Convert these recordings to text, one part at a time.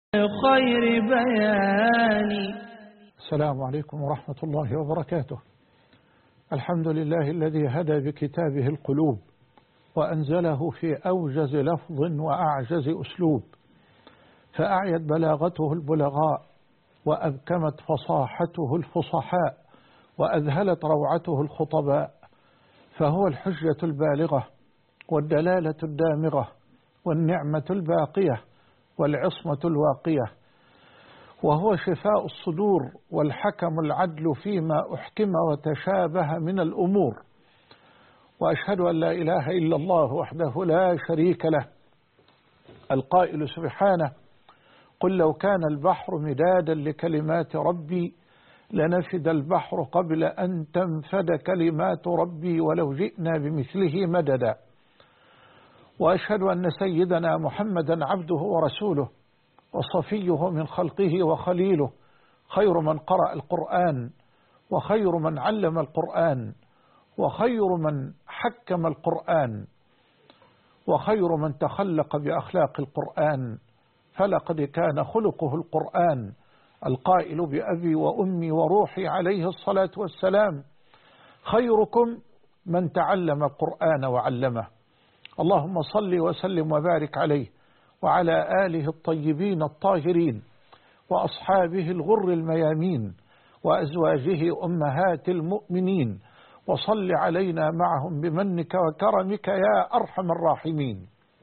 خير بيان. السلام عليكم ورحمة الله وبركاته. الحمد لله الذي هدى بكتابه القلوب وأنزله في أوجز لفظ وأعجز أسلوب، فأعيت بلاغته البلغاء وأبكمت فصاحته الفصحاء وأذهلت روعته الخطباء، فهو الحجة البالغة والدلالة الدامغة والنعمة الباقية والعصمة الواقية، وهو شفاء الصدور والحكم العدل فيما أحكم وتشابه من الأمور. وأشهد أن لا إله إلا الله وحده لا شريك له، القائل سبحانه: قل لو كان البحر مدادا لكلمات ربي لنفد البحر قبل أن تنفد كلمات ربي ولو جئنا بمثله مددا. وأشهد أن سيدنا محمدا عبده ورسوله وصفيه من خلقه وخليله، خير من قرأ القرآن وخير من علم القرآن وخير من حكم القرآن وخير من تخلق بأخلاق القرآن، فلقد كان خلقه القرآن، القائل بأبي وأمي وروحي عليه الصلاة والسلام: خيركم من تعلم القرآن وعلمه. اللهم صل وسلم وبارك عليه وعلى آله الطيبين الطاهرين وأصحابه الغر الميامين وأزواجه أمهات المؤمنين، وصل علينا معهم بمنك وكرمك يا أرحم الراحمين.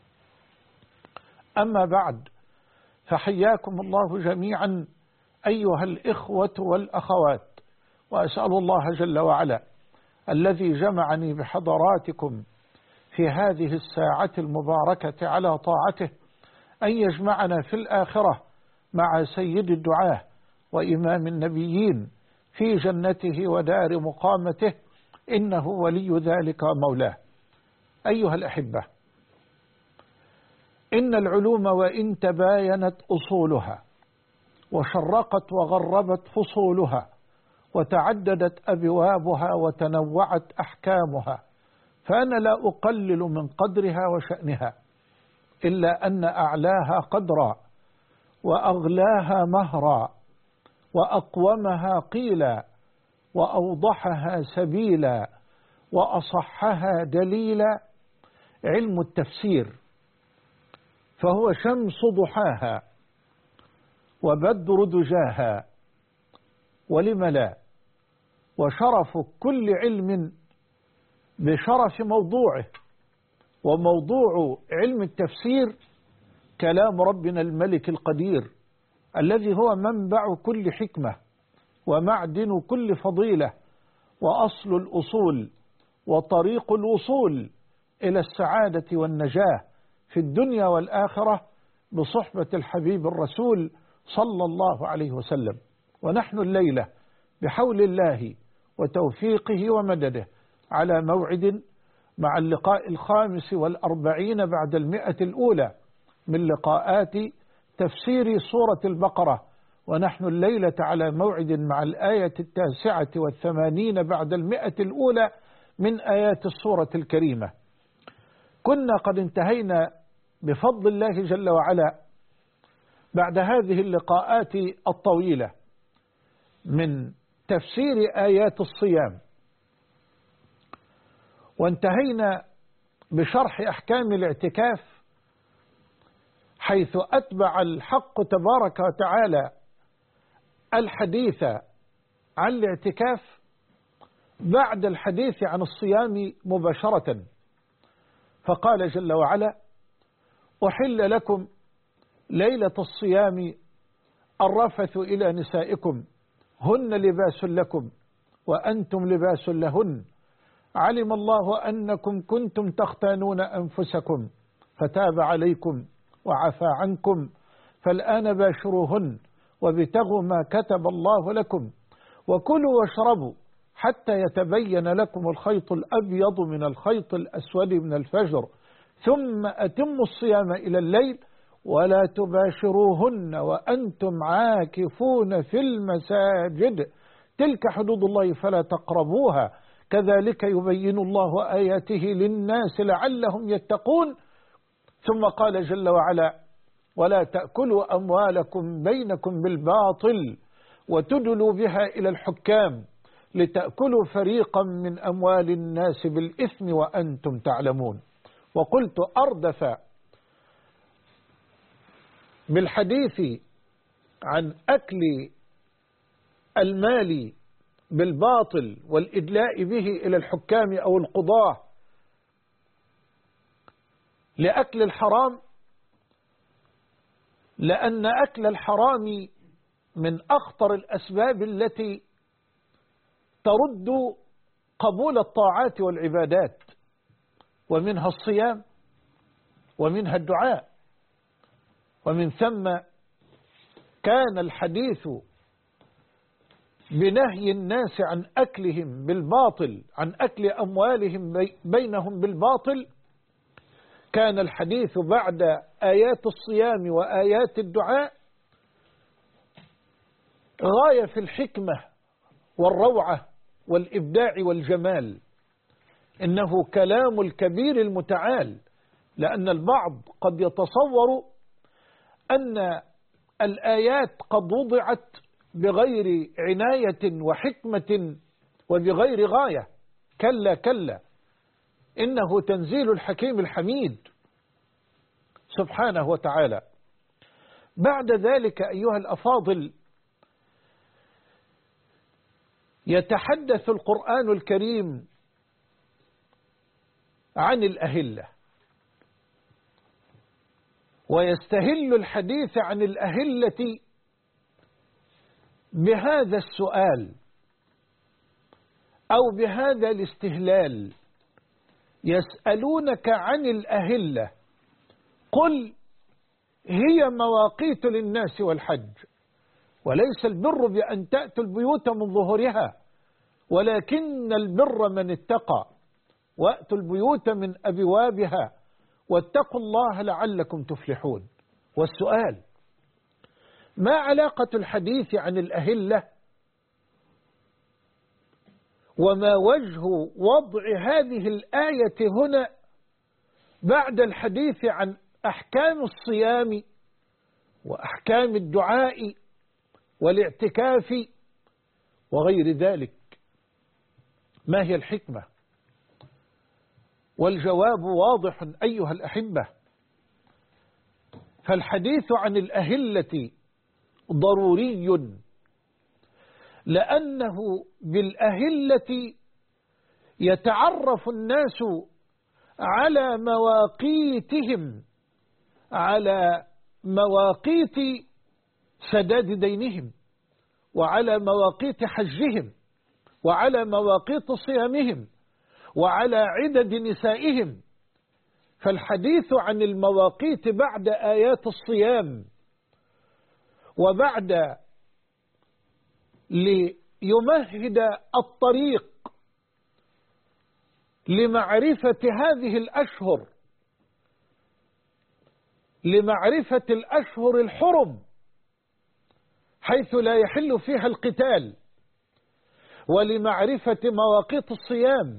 أما بعد، فحياكم الله جميعا أيها الإخوة والأخوات، وأسأل الله جل وعلا الذي جمعني بحضراتكم في هذه الساعة المباركة على طاعته أن يجمعنا في الآخرة مع سيد الدعاة وإمام النبيين في جنته ودار مقامته، إنه ولي ذلك ومولاه. أيها الأحبة، إن العلوم وإن تباينت أصولها وشرقت وغربت فصولها وتعددت أبوابها وتنوعت أحكامها، فأنا لا أقلل من قدرها وشأنها، إلا أن أعلاها قدرا وأغلاها مهرا وأقومها قيلا وأوضحها سبيلا وأصحها دليلا علم التفسير، فهو شمس ضحاها وبدر دجاها، ولم لا، وشرف كل علم بشرف موضوعه. وموضوع علم التفسير كلام ربنا الملك القدير، الذي هو منبع كل حكمة ومعدن كل فضيلة وأصل الأصول وطريق الوصول إلى السعادة والنجاة في الدنيا والآخرة بصحبة الحبيب الرسول صلى الله عليه وسلم. ونحن الليلة بحول الله وتوفيقه ومدده على موعد مع اللقاء 45 بعد 100 الأولى من لقاءات تفسير سورة البقرة، ونحن الليلة على موعد مع الآية 89 بعد 100 الأولى من آيات السورة الكريمة. كنا قد انتهينا بفضل الله جل وعلا بعد هذه اللقاءات الطويلة من تفسير آيات الصيام، وانتهينا بشرح أحكام الاعتكاف، حيث أتبع الحق تبارك وتعالى الحديث عن الاعتكاف بعد الحديث عن الصيام مباشرة، فقال جل وعلا: أحل لكم ليلة الصيام الرفث إلى نسائكم هن لباس لكم وأنتم لباس لهن، علم الله أنكم كنتم تختانون أنفسكم فتاب عليكم وعفى عنكم، فالآن باشروهن وابتغوا ما كتب الله لكم وكلوا واشربوا حتى يتبين لكم الخيط الأبيض من الخيط الأسود من الفجر، ثم أتموا الصيام إلى الليل ولا تباشروهن وأنتم عاكفون في المساجد، تلك حدود الله فلا تقربوها، كذلك يبين الله آياته للناس لعلهم يتقون. ثم قال جل وعلا: ولا تأكلوا أموالكم بينكم بالباطل وتدلوا بها إلى الحكام لتأكلوا فريقا من أموال الناس بالإثم وأنتم تعلمون. وقلت أردف بالحديث عن أكل المال بالباطل والإدلاء به إلى الحكام أو القضاة لأكل الحرام، لأن أكل الحرام من أخطر الأسباب التي ترد قبول الطاعات والعبادات، ومنها الصيام ومنها الدعاء. ومن ثم كان الحديث بنهي الناس عن أكلهم بالباطل، عن أكل أموالهم بينهم بالباطل، كان الحديث بعد آيات الصيام وآيات الدعاء غاية في الحكمة والروعة والإبداع والجمال. إنه كلام الكبير المتعال، لأن البعض قد يتصور أن الآيات قد وضعت بغير عناية وحكمة وبغير غاية. كلا كلا، إنه تنزيل الحكيم الحميد سبحانه وتعالى. بعد ذلك أيها الأفاضل، يتحدث القرآن الكريم عن الأهلة، ويستهل الحديث عن الأهلة بهذا السؤال أو بهذا الاستهلال: يسألونك عن الأهلة قل هي مواقيت للناس والحج، وليس البر بأن تأتوا البيوت من ظهورها ولكن البر من اتقى، وأتوا البيوت من أبوابها واتقوا الله لعلكم تفلحون. والسؤال: ما علاقة الحديث عن الأهلة وما وجه وضع هذه الآية هنا بعد الحديث عن أحكام الصيام وأحكام الدعاء والاعتكاف وغير ذلك؟ ما هي الحكمة؟ والجواب واضح أيها الأحبة. فالحديث عن الأهلة ضروري، لأنه بالأهلة يتعرف الناس على مواقيتهم، على مواقيت سداد دينهم، وعلى مواقيت حجهم، وعلى مواقيت صيامهم، وعلى عدد نسائهم. فالحديث عن المواقيت بعد آيات الصيام وبعد ليمهد الطريق لمعرفة هذه الأشهر، لمعرفة الأشهر الحرم حيث لا يحل فيها القتال، ولمعرفة مواقيت الصيام،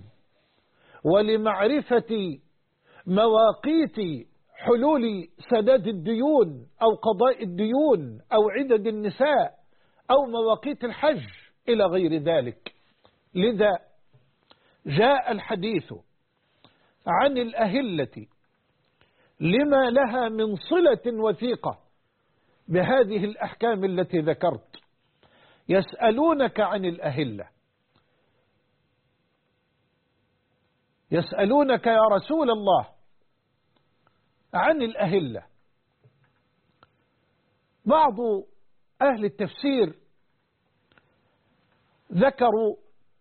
ولمعرفة مواقيت حلول سداد الديون أو قضاء الديون أو عدد النساء أو مواقيت الحج إلى غير ذلك. لذا جاء الحديث عن الأهلة لما لها من صلة وثيقة بهذه الأحكام التي ذكرت. يسألونك عن الأهلة، يسألونك يا رسول الله عن الأهلة. بعض أهل التفسير ذكروا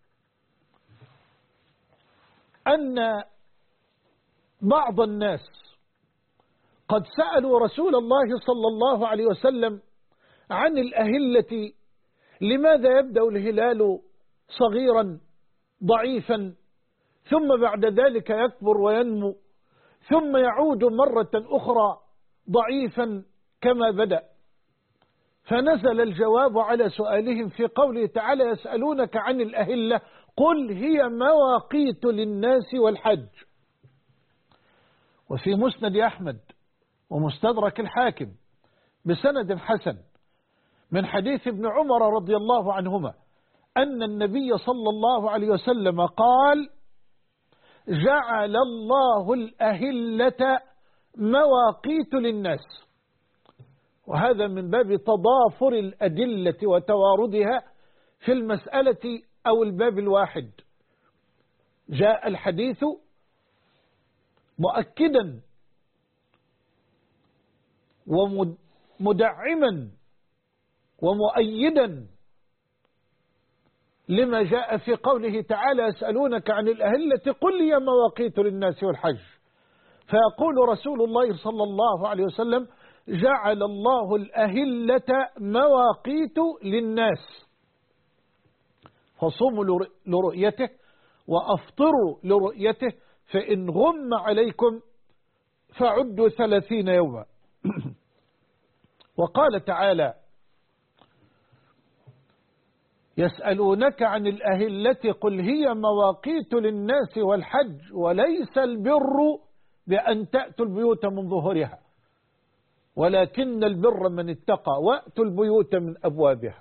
أن بعض الناس قد سألوا رسول الله صلى الله عليه وسلم عن الأهلة: لماذا يبدأ الهلال صغيرا ضعيفا ثم بعد ذلك يكبر وينمو ثم يعود مرة أخرى ضعيفا كما بدأ؟ فنزل الجواب على سؤالهم في قوله تعالى: يسألونك عن الأهلة قل هي مواقيت للناس والحج. وفي مسند أحمد ومستدرك الحاكم بسند حسن من حديث ابن عمر رضي الله عنهما أن النبي صلى الله عليه وسلم قال: جعل الله الأهلة مواقيت للناس. وهذا من باب تضافر الأدلة وتواردها في المسألة أو الباب الواحد. جاء الحديث مؤكدا ومدعما ومؤيدا لما جاء في قوله تعالى: يسألونك عن الأهلة قل هي مواقيت للناس والحج. فيقول رسول الله صلى الله عليه وسلم: جعل الله الأهلة مواقيت للناس، فصوموا لرؤيته وأفطروا لرؤيته، فإن غم عليكم فعدوا 30 يوما. وقال تعالى: يسألونك عن الأهلة قل هي مواقيت للناس والحج وليس البر بأن تأتوا البيوت من ظهورها ولكن البر من اتقى وأتوا البيوت من أبوابها.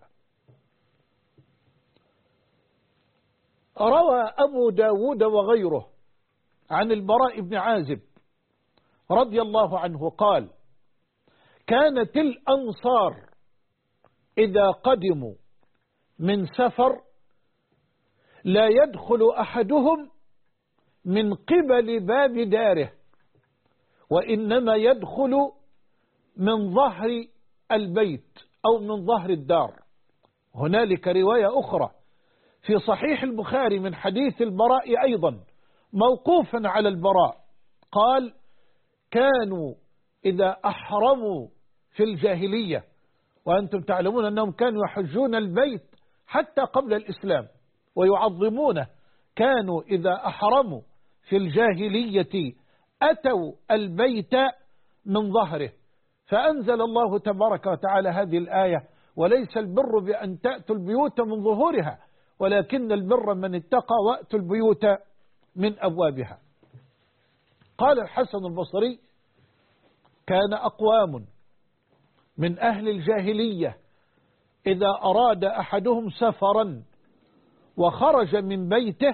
روى أبو داود وغيره عن البراء بن عازب رضي الله عنه قال: كانت الأنصار إذا قدموا من سفر لا يدخل أحدهم من قبل باب داره، وإنما يدخل من ظهر البيت أو من ظهر الدار. هنالك رواية أخرى في صحيح البخاري من حديث البراء أيضا موقوفا على البراء قال: كانوا إذا أحرموا في الجاهلية، وأنتم تعلمون أنهم كانوا يحجون البيت حتى قبل الإسلام ويعظمونه، كانوا إذا أحرموا في الجاهلية أتوا البيت من ظهره، فأنزل الله تبارك وتعالى هذه الآية: وليس البر بأن تأتوا البيوت من ظهورها ولكن البر من اتقى وأتوا البيوت من أبوابها. قال الحسن البصري: كان أقوام من أهل الجاهلية إذا أراد أحدهم سفرا وخرج من بيته،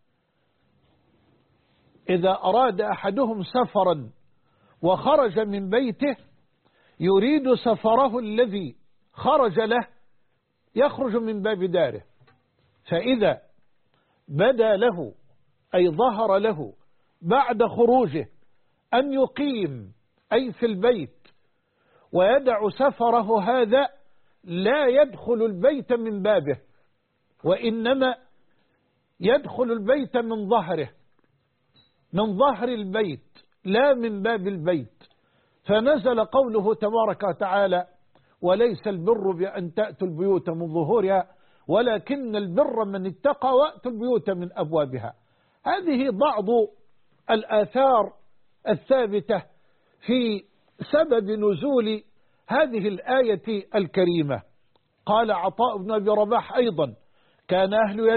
إذا أراد أحدهم سفرا وخرج من بيته يريد سفره الذي خرج له يخرج من باب داره، فإذا بدا له أي ظهر له بعد خروجه أن يقيم أي في البيت ويدع سفره هذا لا يدخل البيت من بابه، وإنما يدخل البيت من ظهره، من ظهر البيت لا من باب البيت. فنزل قوله تبارك وتعالى: وليس البر بأن تأتوا البيوت من ظهورها ولكن البر من اتقى وأتوا البيوت من أبوابها. هذه بعض الآثار الثابتة في سبب نزول هذه الآية الكريمة. قال عطاء بن أبي رباح أيضا: كان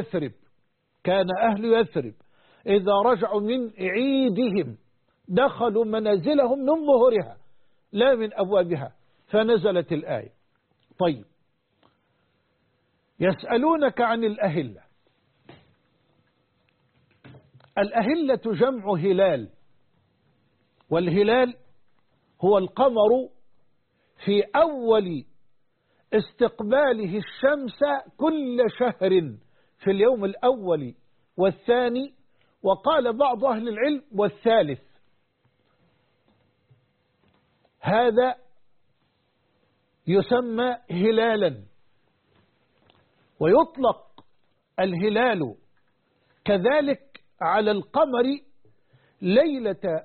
أهل يثرب إذا رجعوا من عيدهم دخلوا منازلهم من ظهورها لا من أبوابها، فنزلت الآية. طيب، يسألونك عن الأهلة. الأهلة جمع هلال، والهلال هو القمر في أول استقباله الشمس كل شهر في اليوم الأول والثاني، وقال بعض أهل العلم والثالث. هذا يسمى هلالا. ويطلق الهلال كذلك على القمر ليلة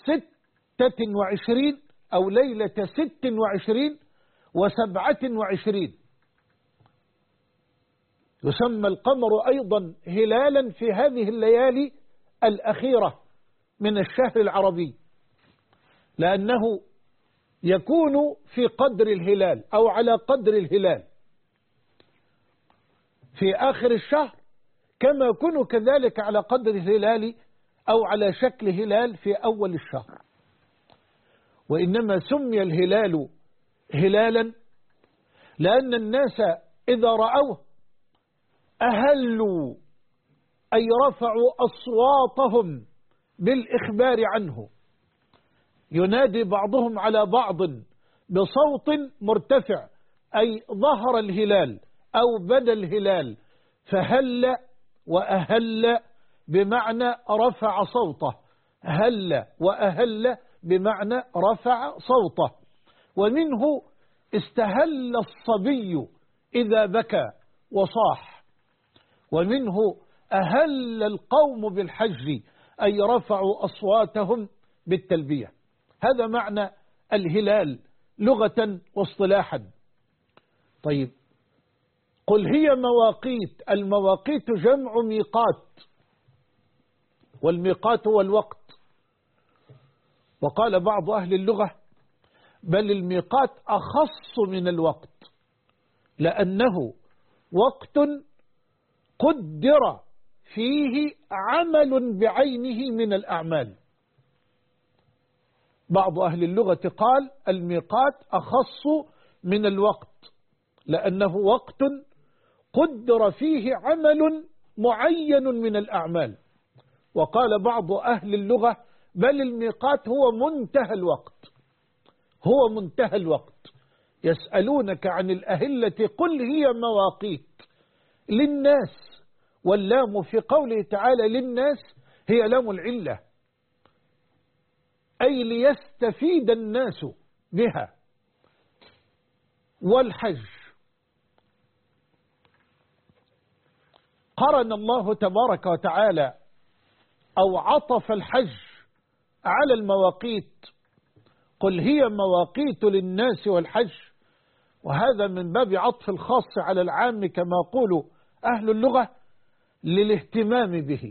26 أو ليلة 26 و27. يسمى القمر أيضا هلالا في هذه الليالي الأخيرة من الشهر العربي، لأنه يكون في قدر الهلال أو على قدر الهلال في آخر الشهر، كما يكون كذلك على قدر الهلال أو على شكل هلال في أول الشهر. وإنما سمي الهلال هلالا؟ لأن الناس إذا رأوه أهلوا، أي رفعوا أصواتهم بالإخبار عنه، ينادي بعضهم على بعض بصوت مرتفع، أي ظهر الهلال أو بدا الهلال، فهل وأهل بمعنى رفع صوته، هل وأهل بمعنى رفع صوته. ومنه استهل الصبي إذا بكى وصاح، ومنه أهل القوم بالحج، أي رفعوا أصواتهم بالتلبية. هذا معنى الهلال لغة واصطلاحا. طيب، قل هي مواقيت، المواقيت جمع ميقات، والميقات هو الوقت. وقال بعض أهل اللغة بل الميقات أخص من الوقت، لأنه وقت قدر فيه عمل بعينه من الأعمال. بعض أهل اللغة قال الميقات أخص من الوقت، لأنه وقت قدر فيه عمل معين من الأعمال. وقال بعض أهل اللغة بل الميقات هو منتهى الوقت، هو منتهى الوقت. يسألونك عن الأهلة قل هي مواقيت للناس، واللام في قوله تعالى للناس هي لام العلة، أي ليستفيد الناس بها. والحج قرن الله تبارك وتعالى أو عطف الحج على المواقيت، قل هي مواقيت للناس والحج، وهذا من باب عطف الخاص على العام كما يقول أهل اللغة للاهتمام به.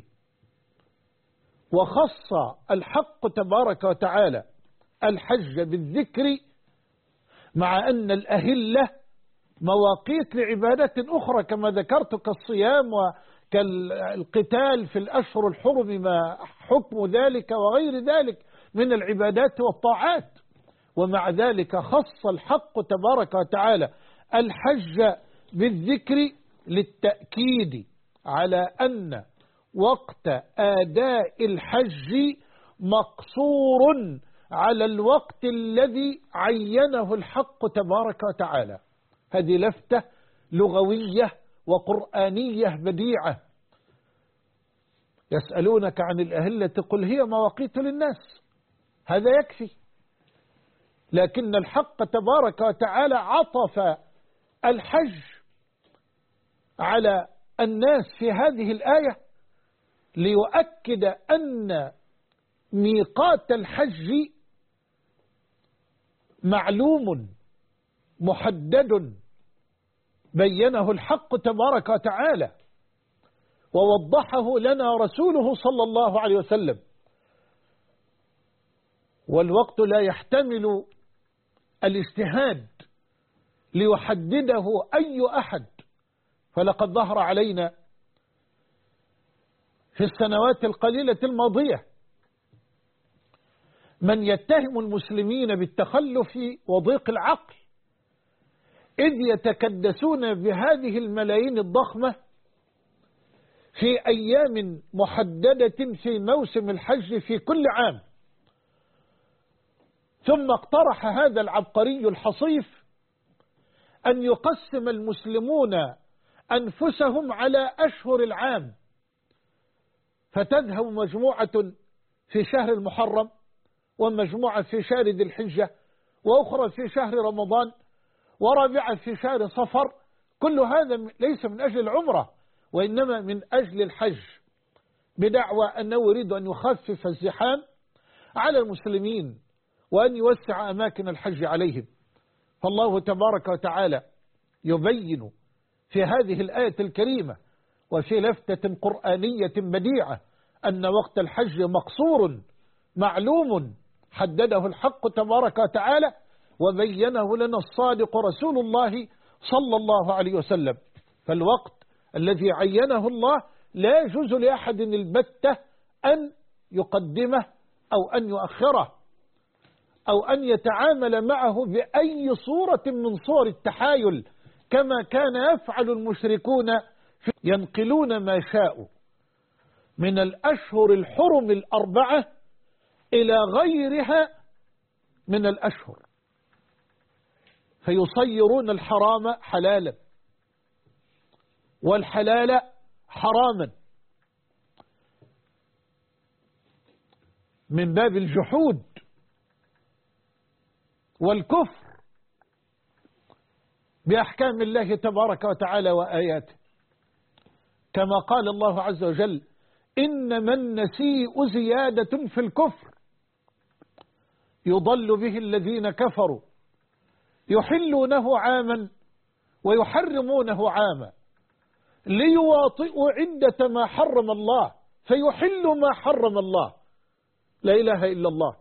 وخص الحق تبارك وتعالى الحج بالذكر، مع أن الأهلة مواقيت لعبادات أخرى كما ذكرت كالصيام وكالقتال في الأشهر الحرم ما حكم ذلك وغير ذلك من العبادات والطاعات. ومع ذلك خص الحق تبارك وتعالى الحج بالذكر للتأكيد على أن وقت أداء الحج مقصور على الوقت الذي عينه الحق تبارك وتعالى. هذه لفتة لغوية وقرآنية بديعة. يسألونك عن الأهلة قل هي مواقيت للناس، هذا يكفي. لكن الحق تبارك وتعالى عطف الحج على الناس في هذه الآية ليؤكد أن ميقات الحج معلوم محدد بينه الحق تبارك وتعالى ووضحه لنا رسوله صلى الله عليه وسلم. والوقت لا يحتمل الاجتهاد ليحدده أي أحد، فلقد ظهر علينا في السنوات القليلة الماضية من يتهم المسلمين بالتخلف وضيق العقل، إذ يتكدسون بهذه الملايين الضخمة في أيام محددة في موسم الحج في كل عام. ثم اقترح هذا العبقري الحصيف أن يقسم المسلمون أنفسهم على أشهر العام، فتذهب مجموعة في شهر المحرم، ومجموعة في شهر ذي الحجة، وأخرى في شهر رمضان، ورابعة في شهر صفر. كل هذا ليس من أجل العمرة، وإنما من أجل الحج، بدعوى أنه يريد أن يخفف الزحام على المسلمين وأن يوسع أماكن الحج عليهم. فالله تبارك وتعالى يبين في هذه الآية الكريمة وفي لفتة قرآنية بديعة أن وقت الحج مقصور معلوم حدده الحق تبارك وتعالى وبينه لنا الصادق رسول الله صلى الله عليه وسلم. فالوقت الذي عينه الله لا يجوز لأحد البتة أن يقدمه أو أن يؤخره. أو أن يتعامل معه بأي صورة من صور التحايل كما كان يفعل المشركون، ينقلون ما شاءوا من الأشهر الحرم الأربعة إلى غيرها من الأشهر، فيصيرون الحرام حلالا والحلال حراما من باب الجحود والكفر بأحكام الله تبارك وتعالى وآياته، كما قال الله عز وجل: إنما النسيء زيادة في الكفر يضل به الذين كفروا يحلونه عاما ويحرمونه عاما ليواطئوا عدة ما حرم الله فيحلوا ما حرم الله. لا إله إلا الله.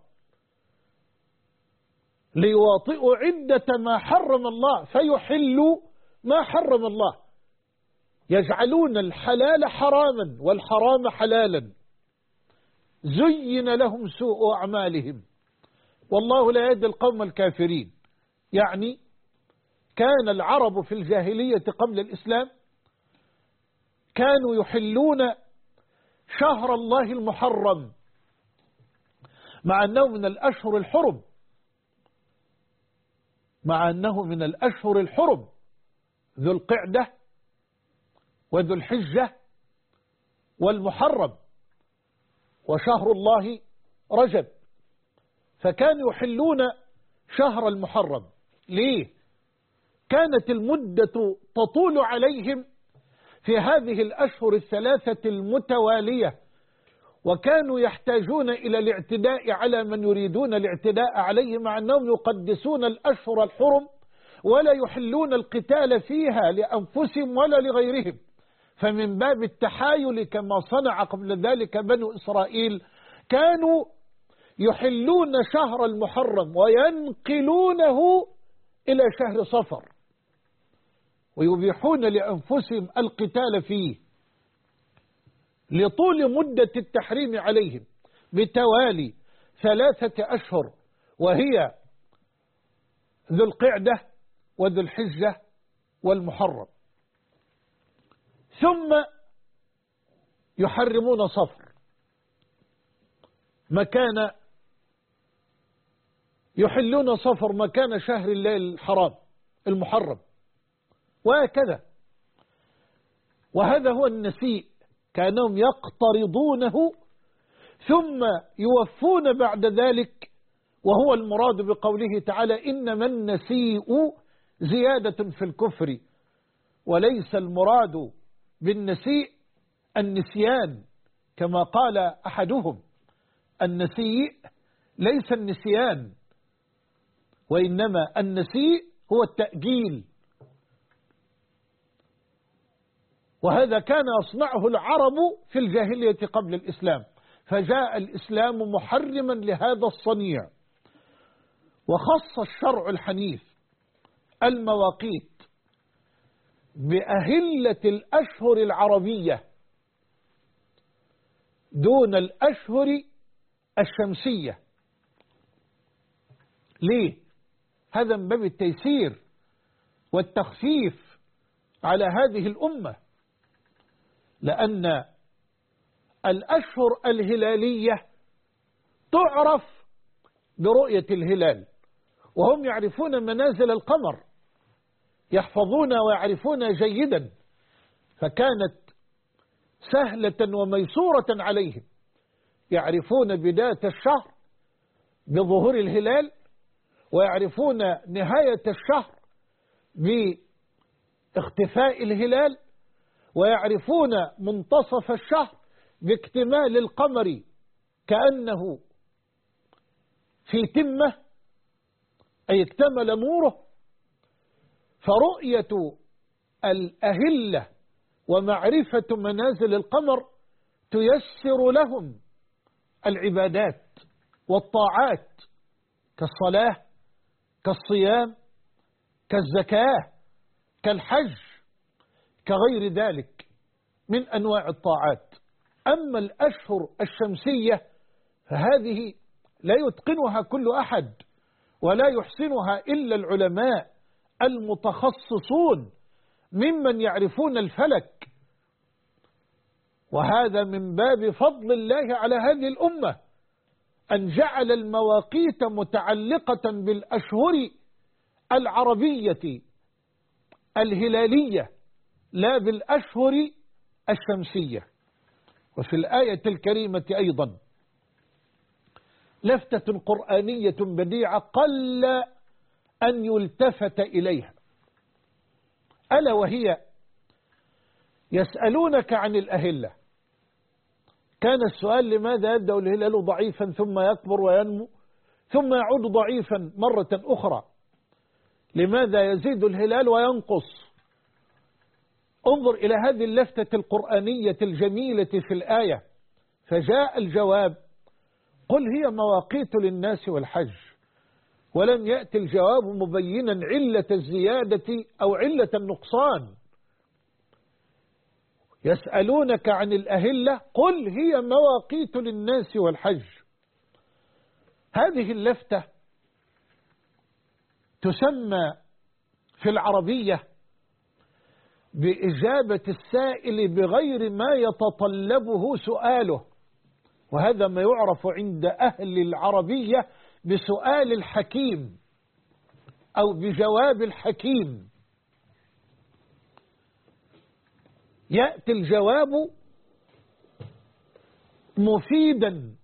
ليواطئوا عدة ما حرم الله فيحلوا ما حرم الله، يجعلون الحلال حراما والحرام حلالا. زين لهم سوء أعمالهم والله لا يهدي القوم الكافرين. يعني كان العرب في الجاهلية قبل الإسلام كانوا يحلون شهر الله المحرم مع أنه من الأشهر الحرم، ذو القعدة وذو الحجة والمحرم وشهر الله رجب، فكانوا يحلون شهر المحرم. ليه؟ كانت المدة تطول عليهم في هذه الأشهر الثلاثة المتوالية، وكانوا يحتاجون إلى الاعتداء على من يريدون الاعتداء عليه، مع أنهم يقدسون الأشهر الحرم ولا يحلون القتال فيها لأنفسهم ولا لغيرهم. فمن باب التحايل كما صنع قبل ذلك بنو إسرائيل كانوا يحلون شهر المحرم وينقلونه إلى شهر صفر ويبيحون لأنفسهم القتال فيه لطول مدة التحريم عليهم بتوالي 3 أشهر، وهي ذو القعدة وذو الحجة والمحرم، ثم يحرمون صفر مكان، يحلون صفر مكان شهر الله الحرام المحرم، وهكذا. وهذا هو النسيء، كانهم يقترضونه ثم يوفون بعد ذلك، وهو المراد بقوله تعالى: إنما النسيء زيادة في الكفر. وليس المراد بالنسيء النسيان كما قال أحدهم، النسيء ليس النسيان، وإنما النسيء هو التأجيل. وهذا كان يصنعه العرب في الجاهلية قبل الإسلام، فجاء الإسلام محرما لهذا الصنيع. وخص الشرع الحنيف المواقيت بأهلة الأشهر العربية دون الأشهر الشمسية. ليه؟ هذا من باب التيسير والتخفيف على هذه الأمة، لأن الأشهر الهلالية تعرف برؤية الهلال، وهم يعرفون منازل القمر، يحفظون ويعرفون جيدا، فكانت سهلة وميسورة عليهم، يعرفون بداية الشهر بظهور الهلال، ويعرفون نهاية الشهر باختفاء الهلال، ويعرفون منتصف الشهر باكتمال القمر كأنه في تمة، أي اكتمل نوره. فرؤية الأهلة ومعرفة منازل القمر تيسر لهم العبادات والطاعات كالصلاة كالصيام كالزكاة كالحج كغير ذلك من أنواع الطاعات. أما الأشهر الشمسية فهذه لا يتقنها كل أحد، ولا يحسنها إلا العلماء المتخصصون ممن يعرفون الفلك. وهذا من باب فضل الله على هذه الأمة أن جعل المواقيت متعلقة بالأشهر العربية الهلالية لا بالأشهر الشمسية. وفي الآية الكريمة أيضا لفتة قرآنية بديعة قل أن يلتفت إليها، ألا وهي يسألونك عن الأهلة. كان السؤال لماذا يبدأ الهلال ضعيفا ثم يكبر وينمو ثم يعود ضعيفا مرة أخرى؟ لماذا يزيد الهلال وينقص؟ انظر إلى هذه اللفتة القرآنية الجميلة في الآية، فجاء الجواب: قل هي مواقيت للناس والحج. ولم يأتي الجواب مبينا علة الزيادة أو علة النقصان. يسألونك عن الأهلة قل هي مواقيت للناس والحج. هذه اللفتة تسمى في العربية بإجابة السائل بغير ما يتطلبه سؤاله، وهذا ما يعرف عند أهل العربية بسؤال الحكيم أو بجواب الحكيم. يأتي الجواب مفيدا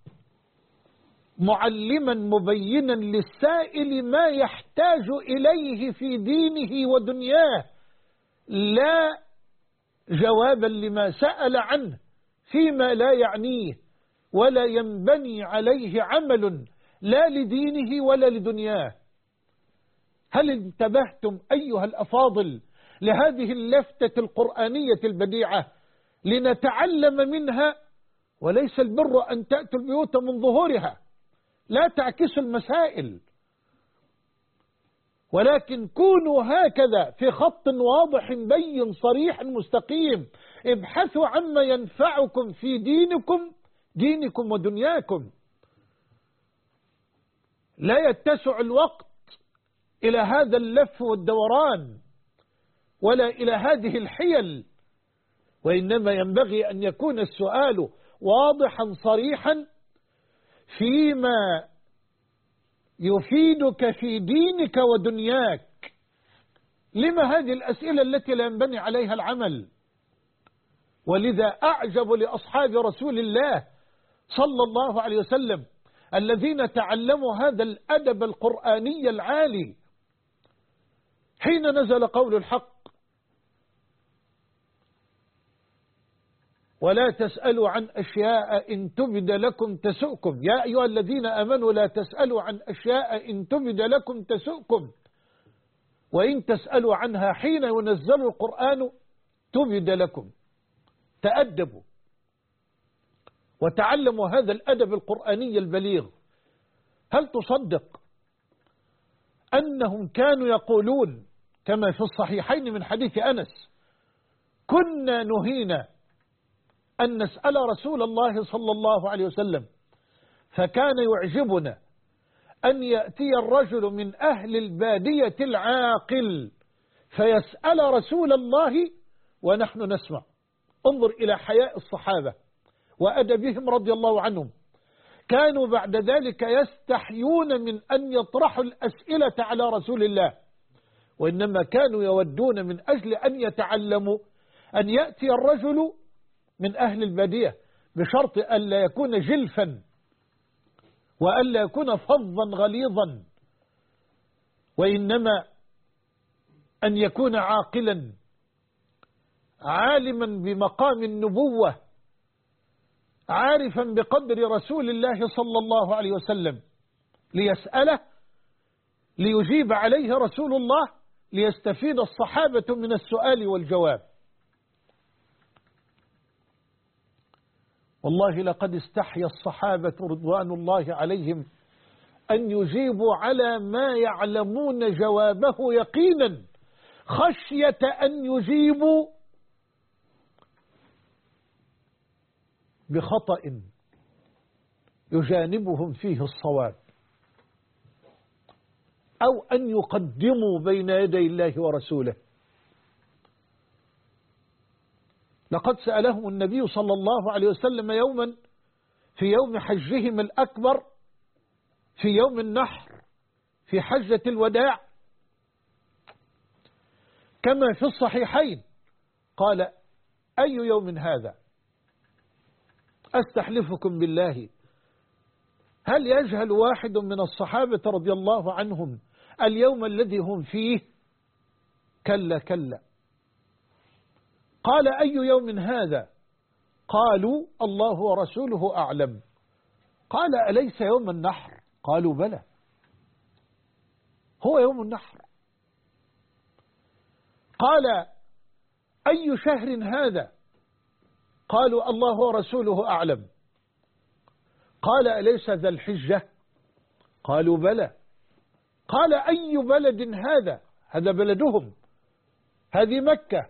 معلما مبينا للسائل ما يحتاج إليه في دينه ودنياه، لا جوابا لما سأل عنه فيما لا يعنيه ولا ينبني عليه عمل لا لدينه ولا لدنياه. هل انتبهتم أيها الأفاضل لهذه اللفتة القرآنية البديعة لنتعلم منها؟ وليس البر أن تأتوا البيوت من ظهورها، لا تعكسوا المسائل، ولكن كونوا هكذا في خط واضح بين صريح مستقيم. ابحثوا عما ينفعكم في دينكم ودنياكم. لا يتسع الوقت إلى هذا اللف والدوران ولا إلى هذه الحيل، وإنما ينبغي أن يكون السؤال واضحا صريحا فيما يفيدك في دينك ودنياك. لما هذه الأسئلة التي لا ينبني عليها العمل؟ ولذا أعجب لأصحاب رسول الله صلى الله عليه وسلم الذين تعلموا هذا الأدب القرآني العالي حين نزل قول الحق: ولا تسألوا عن أشياء إن تبد لكم تسؤكم. يا أيها الذين آمنوا لا تسألوا عن أشياء إن تبد لكم تسؤكم وإن تسألوا عنها حين ينزل القرآن تبد لكم. تأدبوا وتعلموا هذا الأدب القرآني البليغ. هل تصدق أنهم كانوا يقولون كما في الصحيحين من حديث أنس: كنا نهينا أن نسأل رسول الله صلى الله عليه وسلم، فكان يعجبنا أن يأتي الرجل من أهل البادية العاقل فيسأل رسول الله ونحن نسمع. انظر إلى حياء الصحابة وأدبهم رضي الله عنهم. كانوا بعد ذلك يستحيون من أن يطرحوا الأسئلة على رسول الله، وإنما كانوا يودون من أجل أن يتعلموا أن يأتي الرجل من أهل البادية بشرط ألا يكون جلفا وألا يكون فظا غليظا، وإنما أن يكون عاقلا عالما بمقام النبوة عارفا بقدر رسول الله صلى الله عليه وسلم، ليسأله ليجيب عليه رسول الله ليستفيد الصحابة من السؤال والجواب. والله لقد استحيا الصحابة رضوان الله عليهم أن يجيبوا على ما يعلمون جوابه يقينا، خشية أن يجيبوا بخطأ يجانبهم فيه الصواب. أو أن يقدموا بين يدي الله ورسوله. لقد سألهم النبي صلى الله عليه وسلم يوما في يوم حجهم الأكبر في يوم النحر في حجة الوداع كما في الصحيحين، قال: أي يوم هذا؟ أستحلفكم بالله هل يجهل واحد من الصحابة رضي الله عنهم اليوم الذي هم فيه؟ كلا كلا. قال: أي يوم هذا؟ قالوا: الله ورسوله أعلم. قال: أليس يوم النحر؟ قالوا: بلى، هو يوم النحر. قال: أي شهر هذا؟ قالوا: الله ورسوله أعلم. قال: أليس ذا الحجة؟ قالوا: بلى. قال: أي بلد هذا؟ هذا بلدهم، هذه مكة.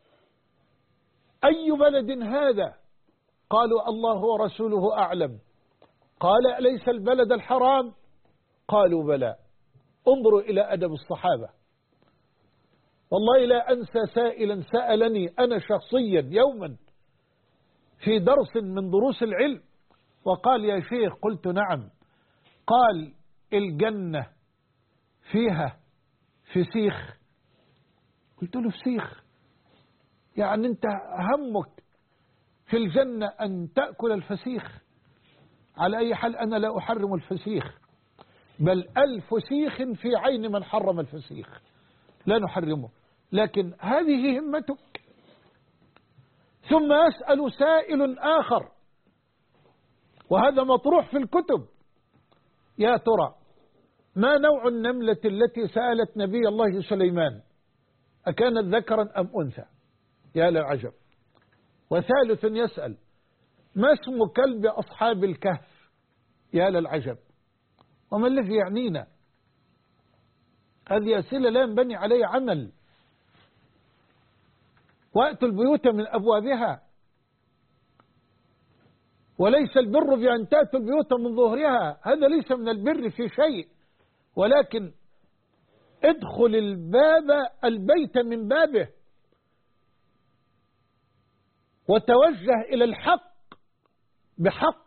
أي بلد هذا؟ قالوا: الله ورسوله أعلم. قال: أليس البلد الحرام؟ قالوا: بلى. انظروا إلى أدب الصحابة. والله لا أنسى سائلا سألني أنا شخصيا يوما في درس من دروس العلم وقال: يا شيخ، قلت: نعم. قال: الجنة فيها فسيخ. قلت له: فسيخ؟ يعني أنت همك في الجنة أن تأكل الفسيخ؟ على أي حال أنا لا أحرم الفسيخ، بل الفسيخ في عين من حرم الفسيخ، لا نحرمه، لكن هذه همتك. ثم يسأل سائل آخر، وهذا مطروح في الكتب: يا ترى ما نوع النملة التي سألت نبي الله سليمان؟ أكانت ذكرا أم أنثى؟ يا للعجب. وثالث يسأل: ما اسم كلب أصحاب الكهف؟ يا للعجب. وما الذي يعنينا؟ هذه أسئلة لا ينبني عليه عمل. وأتوا البيوت من أبوابها، وليس البر بأن تأتوا البيوت من ظهرها، هذا ليس من البر في شيء، ولكن ادخل البيت من بابه، وتوجه إلى الحق بحق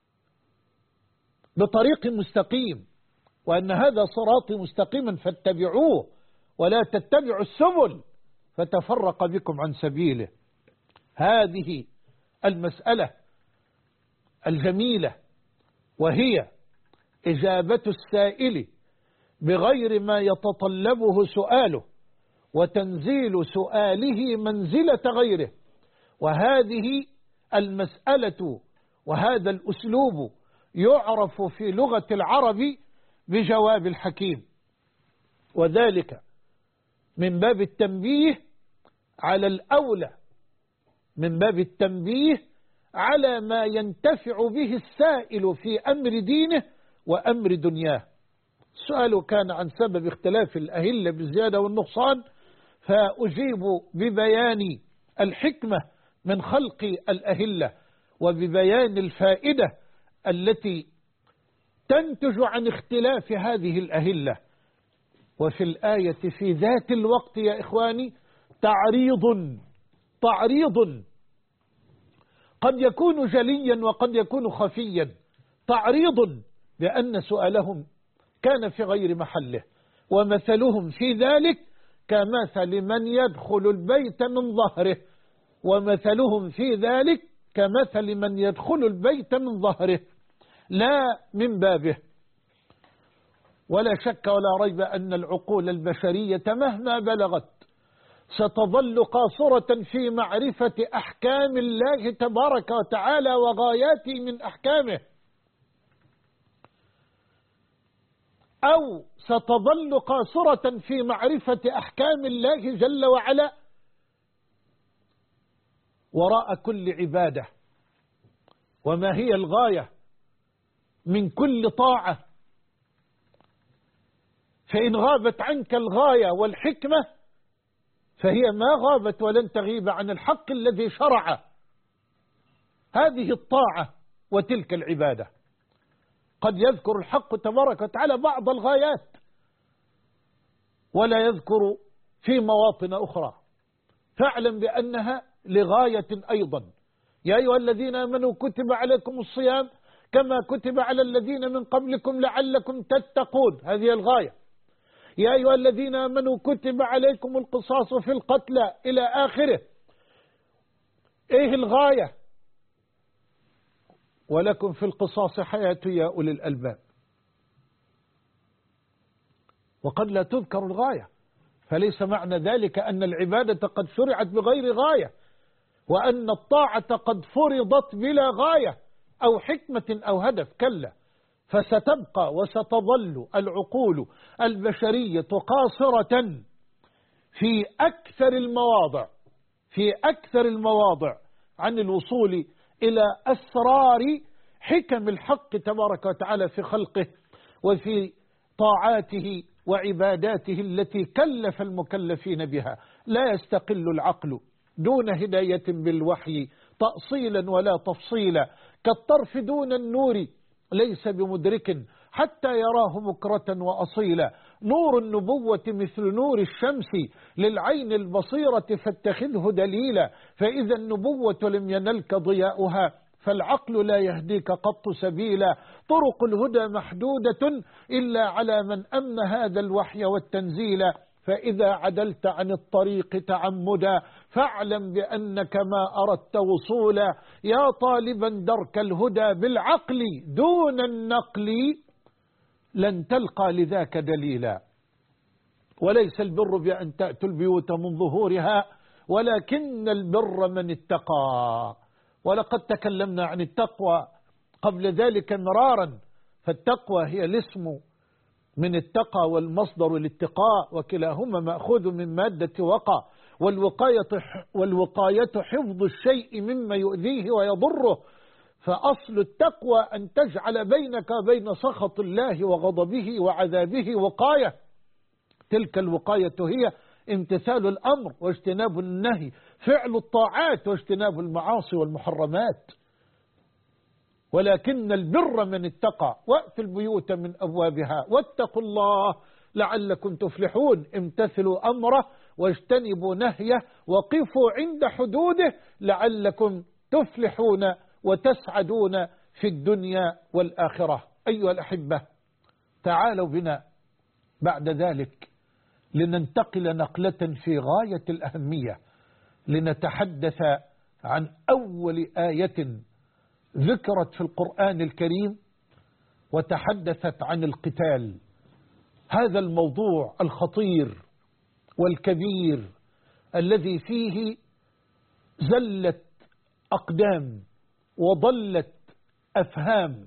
بطريق مستقيم، وأن هذا صراطي مستقيما فاتبعوه ولا تتبعوا السبل فتفرق بكم عن سبيله. هذه المسألة الجميلة، وهي إجابة السائل بغير ما يتطلبه سؤاله، وتنزيل سؤاله منزلة غيره. وهذه المسألة وهذا الأسلوب يعرف في لغة العرب بجواب الحكيم، وذلك من باب التنبيه على الأولى، من باب التنبيه على ما ينتفع به السائل في أمر دينه وأمر دنياه. السؤال كان عن سبب اختلاف الأهلة بالزيادة والنقصان، فأجيب ببيان الحكمة من خلق الأهلة وببيان الفائدة التي تنتج عن اختلاف هذه الأهلة. وفي الآية في ذات الوقت يا إخواني تعريض قد يكون جليا وقد يكون خفيا. تعريض بأن سؤالهم كان في غير محله، ومثلهم في ذلك كمثل من يدخل البيت من ظهره، ومثلهم في ذلك كمثل من يدخل البيت من ظهره لا من بابه. ولا شك ولا ريب أن العقول البشرية مهما بلغت ستظل قاصرة في معرفة أحكام الله تبارك وتعالى وغاياته من أحكامه، أو ستظل قاصرة في معرفة أحكام الله جل وعلا وراء كل عبادة، وما هي الغاية من كل طاعة. فإن غابت عنك الغاية والحكمة فهي ما غابت ولن تغيب عن الحق الذي شرع هذه الطاعة وتلك العبادة. قد يذكر الحق تبارك وتعالى بعض الغايات ولا يذكر في مواطن أخرى، فاعلم بأنها لغاية أيضا. يا أيها الذين آمنوا كتب عليكم الصيام كما كتب على الذين من قبلكم لعلكم تتقون، هذه الغاية. يا أيها الذين آمنوا كتب عليكم القصاص في القتلى إلى آخره. إيه الغاية؟ ولكم في القصاص حياة يا أولي الألباب. وقد لا تذكر الغاية، فليس معنى ذلك أن العبادة قد شرعت بغير غاية، وأن الطاعة قد فرضت بلا غاية أو حكمة أو هدف، كلا، فستبقى وستظل العقول البشرية قاصرة في أكثر المواضع عن الوصول إلى أسرار حكم الحق تبارك وتعالى في خلقه وفي طاعاته وعباداته التي كلف المكلفين بها. لا يستقل العقل دون هداية بالوحي تأصيلا ولا تفصيلا، كالطرف دون النور ليس بمدرك حتى يراه بكرة وأصيلا. نور النبوة مثل نور الشمس للعين البصيرة فاتخذه دليلا، فإذا النبوة لم ينلك ضياؤها فالعقل لا يهديك قط سبيلا. طرق الهدى محدودة إلا على من أمن هذا الوحي والتنزيل، فإذا عدلت عن الطريق تعمدا فاعلم بأنك ما أردت وصولا. يا طالبا درك الهدى بالعقل دون النقل لن تلقى لذاك دليلا. وليس البر بأن تأتوا البيوت من ظهورها ولكن البر من اتقى. ولقد تكلمنا عن التقوى قبل ذلك مرارا، فالتقوى هي الاسم من التقى والمصدر الاتقاء، وكلاهما مأخوذ من مادة وقى، والوقاية حفظ الشيء مما يؤذيه ويضره. فأصل التقوى أن تجعل بينك وبين سخط الله وغضبه وعذابه وقاية. تلك الوقاية هي امتثال الأمر واجتناب النهي، فعل الطاعات واجتناب المعاصي والمحرمات. ولكن البر من اتقى. وأتوا البيوت من أبوابها واتقوا الله لعلكم تفلحون. امتثلوا أمره واجتنبوا نهيه وقفوا عند حدوده لعلكم تفلحون وتسعدون في الدنيا والآخرة. أيها الأحبة، تعالوا بنا بعد ذلك لننتقل نقلة في غاية الأهمية، لنتحدث عن أول آية ذكرت في القرآن الكريم وتحدثت عن القتال. هذا الموضوع الخطير والكبير الذي فيه زلت أقدام وضلت أفهام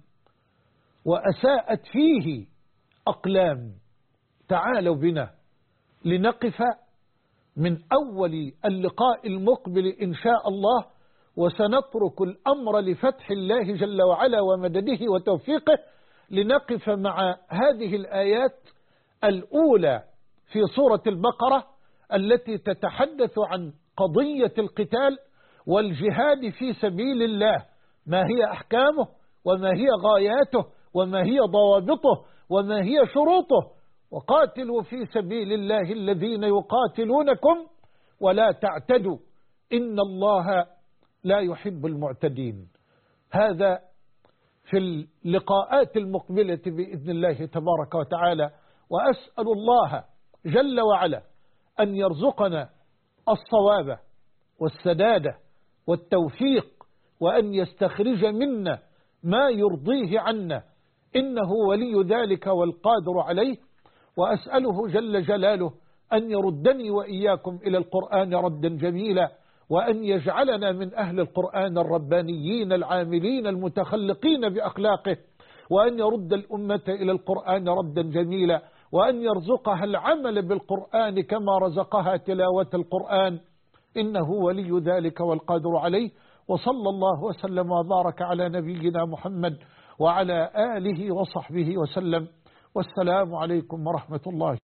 وأساءت فيه أقلام. تعالوا بنا لنقف من أول اللقاء المقبل إن شاء الله، وسنترك الأمر لفتح الله جل وعلا ومدده وتوفيقه، لنقف مع هذه الآيات الأولى في سورة البقرة التي تتحدث عن قضية القتال والجهاد في سبيل الله، ما هي أحكامه وما هي غاياته وما هي ضوابطه وما هي شروطه. وقاتلوا في سبيل الله الذين يقاتلونكم ولا تعتدوا إن الله لا يحب المعتدين. هذا في اللقاءات المقبلة بإذن الله تبارك وتعالى. وأسأل الله جل وعلا أن يرزقنا الصواب والسداد والتوفيق، وأن يستخرج منا ما يرضيه عنا، إنه ولي ذلك والقادر عليه. وأسأله جل جلاله أن يردني وإياكم إلى القرآن ردا جميلا، وأن يجعلنا من أهل القرآن الربانيين العاملين المتخلقين بأخلاقه، وأن يرد الأمة إلى القرآن ردا جميلا، وأن يرزقها العمل بالقرآن كما رزقها تلاوة القرآن، إنه ولي ذلك والقادر عليه. وصلى الله وسلم وبارك على نبينا محمد وعلى آله وصحبه وسلم، والسلام عليكم ورحمة الله.